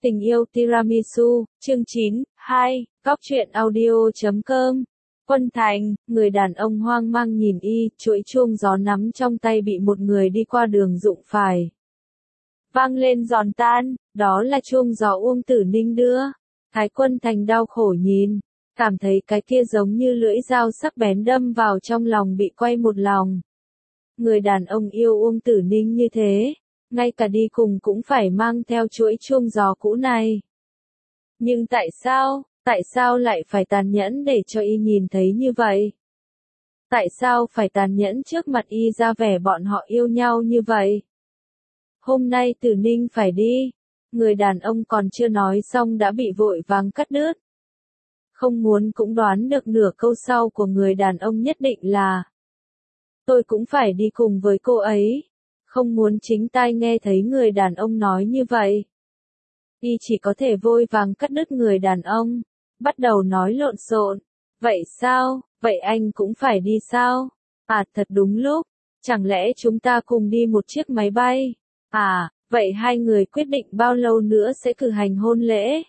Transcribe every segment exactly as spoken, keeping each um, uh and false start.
Tình yêu tiramisu, chương chín, hai, góc truyện audio.com. Quân Thành, người đàn ông hoang mang nhìn y, chuỗi chuông gió nắm trong tay bị một người đi qua đường đụng phải. Vang lên giòn tan, đó là chuông gió Uông Tử Ninh đưa. Thái Quân Thành đau khổ nhìn, cảm thấy cái kia giống như lưỡi dao sắc bén đâm vào trong lòng bị quay một lòng. Người đàn ông yêu Uông Tử Ninh như thế, ngay cả đi cùng cũng phải mang theo chuỗi chuông gió cũ này. Nhưng tại sao, tại sao lại phải tàn nhẫn để cho y nhìn thấy như vậy? Tại sao phải tàn nhẫn trước mặt y ra vẻ bọn họ yêu nhau như vậy? Hôm nay Tử Ninh phải đi, người đàn ông còn chưa nói xong đã bị vội vàng cắt đứt. Không muốn cũng đoán được nửa câu sau của người đàn ông nhất định là: tôi cũng phải đi cùng với cô ấy. Không muốn chính tai nghe thấy người đàn ông nói như vậy. Y chỉ có thể vội vàng cắt đứt người đàn ông, bắt đầu nói lộn xộn. Vậy sao, vậy anh cũng phải đi sao? À thật đúng lúc, chẳng lẽ chúng ta cùng đi một chiếc máy bay? À, vậy hai người quyết định bao lâu nữa sẽ cử hành hôn lễ?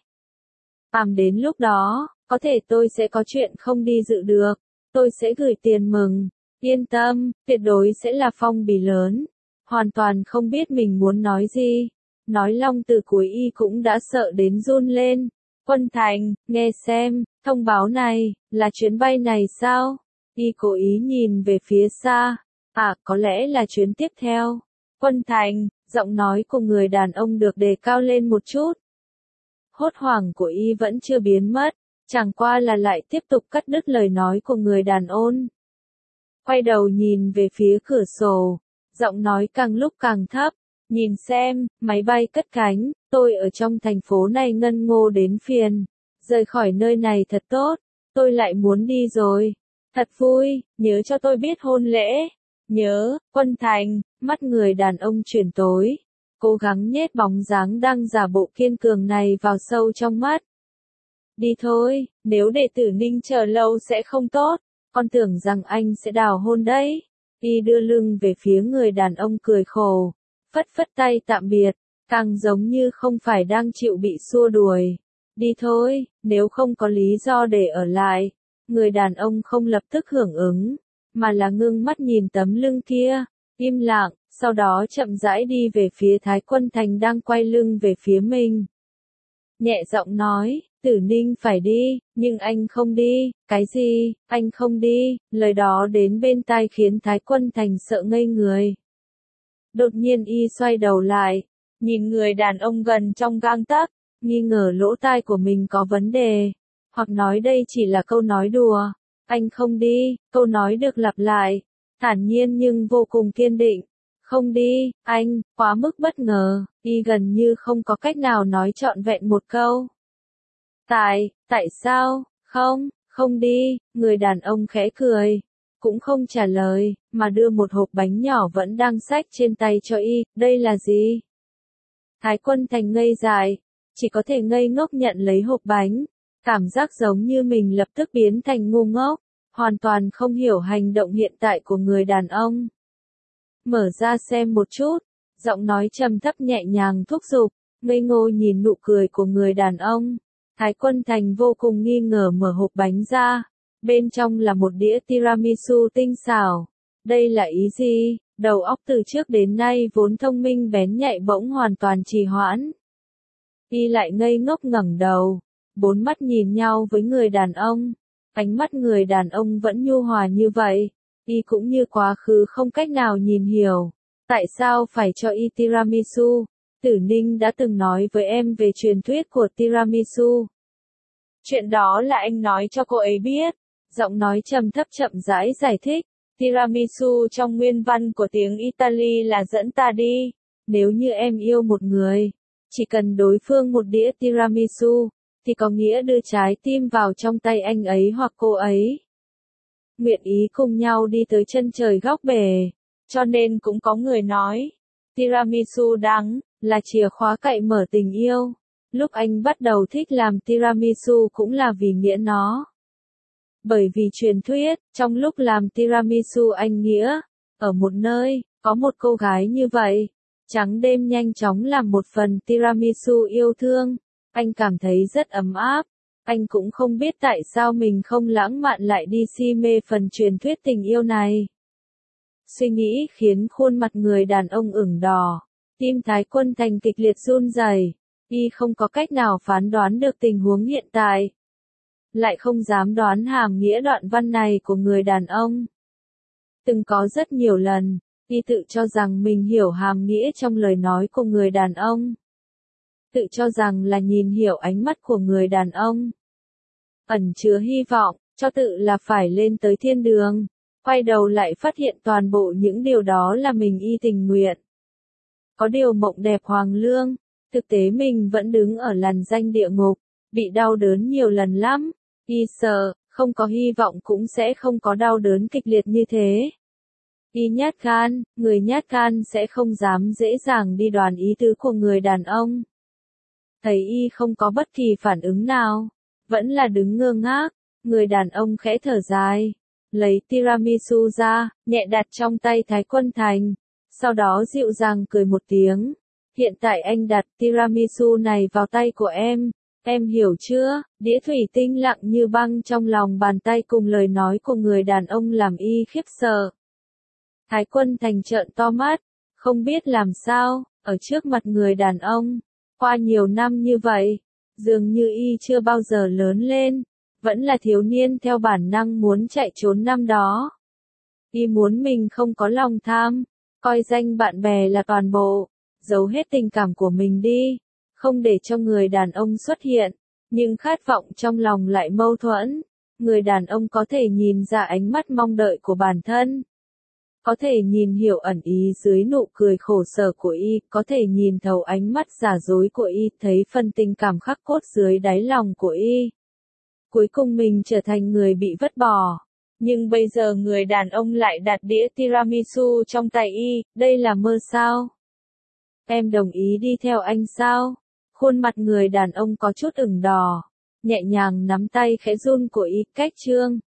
Àm đến lúc đó, có thể tôi sẽ có chuyện không đi dự được, tôi sẽ gửi tiền mừng. Yên tâm, tuyệt đối sẽ là phong bì lớn. Hoàn toàn không biết mình muốn nói gì. Nói long từ cuối y cũng đã sợ đến run lên. Quân Thành, nghe xem, thông báo này, là chuyến bay này sao? Y cố ý nhìn về phía xa. À, có lẽ là chuyến tiếp theo. Quân Thành, giọng nói của người đàn ông được đề cao lên một chút. Hốt hoảng của y vẫn chưa biến mất, chẳng qua là lại tiếp tục cắt đứt lời nói của người đàn ông. Quay đầu nhìn về phía cửa sổ, giọng nói càng lúc càng thấp. Nhìn xem, máy bay cất cánh, tôi ở trong thành phố này ngân ngô đến phiền. Rời khỏi nơi này thật tốt, tôi lại muốn đi rồi. Thật vui, nhớ cho tôi biết hôn lễ. Nhớ, Quân Thành, mắt người đàn ông chuyển tối. Cố gắng nhét bóng dáng đang giả bộ kiên cường này vào sâu trong mắt. Đi thôi, nếu để Tử Ninh chờ lâu sẽ không tốt. Con tưởng rằng anh sẽ đào hôn đấy. Y đưa lưng về phía người đàn ông cười khổ, phất phất tay tạm biệt, càng giống như không phải đang chịu bị xua đuổi. Đi thôi, nếu không có lý do để ở lại. Người đàn ông không lập tức hưởng ứng, mà là ngưng mắt nhìn tấm lưng kia, im lặng, sau đó chậm rãi đi về phía Thái Quân Thành đang quay lưng về phía mình. Nhẹ giọng nói, Tử Ninh phải đi, nhưng anh không đi. Cái gì, anh không đi? Lời đó đến bên tai khiến Thái Quân Thành sợ ngây người. Đột nhiên y xoay đầu lại, nhìn người đàn ông gần trong gang tấc, nghi ngờ lỗ tai của mình có vấn đề. Hoặc nói đây chỉ là câu nói đùa. Anh không đi, câu nói được lặp lại, thản nhiên nhưng vô cùng kiên định. Không đi, anh, quá mức bất ngờ, y gần như không có cách nào nói trọn vẹn một câu. Tại, tại sao, không, không đi, người đàn ông khẽ cười, cũng không trả lời, mà đưa một hộp bánh nhỏ vẫn đang xách trên tay cho y, đây là gì? Thái Quân Thành ngây dại, chỉ có thể ngây ngốc nhận lấy hộp bánh, cảm giác giống như mình lập tức biến thành ngu ngốc, hoàn toàn không hiểu hành động hiện tại của người đàn ông. Mở ra xem một chút, giọng nói trầm thấp nhẹ nhàng thúc giục, ngây ngô nhìn nụ cười của người đàn ông. Thái Quân Thành vô cùng nghi ngờ mở hộp bánh ra, bên trong là một đĩa tiramisu tinh xảo. Đây là ý gì? Đầu óc từ trước đến nay vốn thông minh bén nhạy bỗng hoàn toàn trì hoãn. Y lại ngây ngốc ngẩng đầu, bốn mắt nhìn nhau với người đàn ông. Ánh mắt người đàn ông vẫn nhu hòa như vậy. Y cũng như quá khứ không cách nào nhìn hiểu. Tại sao phải cho y tiramisu? Tử Ninh đã từng nói với em về truyền thuyết của tiramisu. Chuyện đó là anh nói cho cô ấy biết. Giọng nói trầm thấp chậm rãi giải thích. Tiramisu trong nguyên văn của tiếng Italy là dẫn ta đi. Nếu như em yêu một người, chỉ cần đối phương một đĩa tiramisu, thì có nghĩa đưa trái tim vào trong tay anh ấy hoặc cô ấy. Nguyện ý cùng nhau đi tới chân trời góc bể. Cho nên cũng có người nói, tiramisu đắng, là chìa khóa cậy mở tình yêu. Lúc anh bắt đầu thích làm tiramisu cũng là vì nghĩa nó. Bởi vì truyền thuyết, trong lúc làm tiramisu anh nghĩa, ở một nơi, có một cô gái như vậy. Trắng đêm nhanh chóng làm một phần tiramisu yêu thương. Anh cảm thấy rất ấm áp. Anh cũng không biết tại sao mình không lãng mạn lại đi si mê phần truyền thuyết tình yêu này. Suy nghĩ khiến khuôn mặt người đàn ông ửng đỏ. Tim Thái Quân Thành kịch liệt run rẩy. Y không có cách nào phán đoán được tình huống hiện tại. Lại không dám đoán hàm nghĩa đoạn văn này của người đàn ông. Từng có rất nhiều lần, Y tự cho rằng mình hiểu hàm nghĩa trong lời nói của người đàn ông. Tự cho rằng là nhìn hiểu ánh mắt của người đàn ông. Ẩn chứa hy vọng, cho tự là phải lên tới thiên đường. Quay đầu lại phát hiện toàn bộ những điều đó là mình Y tình nguyện. Có điều mộng đẹp hoàng lương, thực tế mình vẫn đứng ở làn danh địa ngục, bị đau đớn nhiều lần lắm. Y sợ, không có hy vọng cũng sẽ không có đau đớn kịch liệt như thế. Y nhát gan, người nhát gan sẽ không dám dễ dàng đi đoán ý tứ của người đàn ông. Thấy Y không có bất kỳ phản ứng nào, vẫn là đứng ngơ ngác, người đàn ông khẽ thở dài, lấy tiramisu ra, nhẹ đặt trong tay Thái Quân Thành, sau đó dịu dàng cười một tiếng. Hiện tại anh đặt tiramisu này vào tay của em, em hiểu chưa? Đĩa thủy tinh lặng như băng trong lòng bàn tay cùng lời nói của người đàn ông làm Y khiếp sợ. Thái Quân Thành trợn to mắt, không biết làm sao, ở trước mặt người đàn ông, qua nhiều năm như vậy, dường như Y chưa bao giờ lớn lên, vẫn là thiếu niên theo bản năng muốn chạy trốn năm đó. Y muốn mình không có lòng tham, coi danh bạn bè là toàn bộ, giấu hết tình cảm của mình đi, không để cho người đàn ông xuất hiện, nhưng khát vọng trong lòng lại mâu thuẫn. Người đàn ông có thể nhìn ra ánh mắt mong đợi của bản thân. Có thể nhìn hiểu ẩn ý dưới nụ cười khổ sở của Y, có thể nhìn thấu ánh mắt giả dối của Y, thấy phần tình cảm khắc cốt dưới đáy lòng của Y. Cuối cùng mình trở thành người bị vứt bỏ. Nhưng bây giờ người đàn ông lại đặt đĩa tiramisu trong tay Y, đây là mơ sao? Em đồng ý đi theo anh sao? Khuôn mặt người đàn ông có chút ửng đỏ, nhẹ nhàng nắm tay khẽ run của Y, cách trương.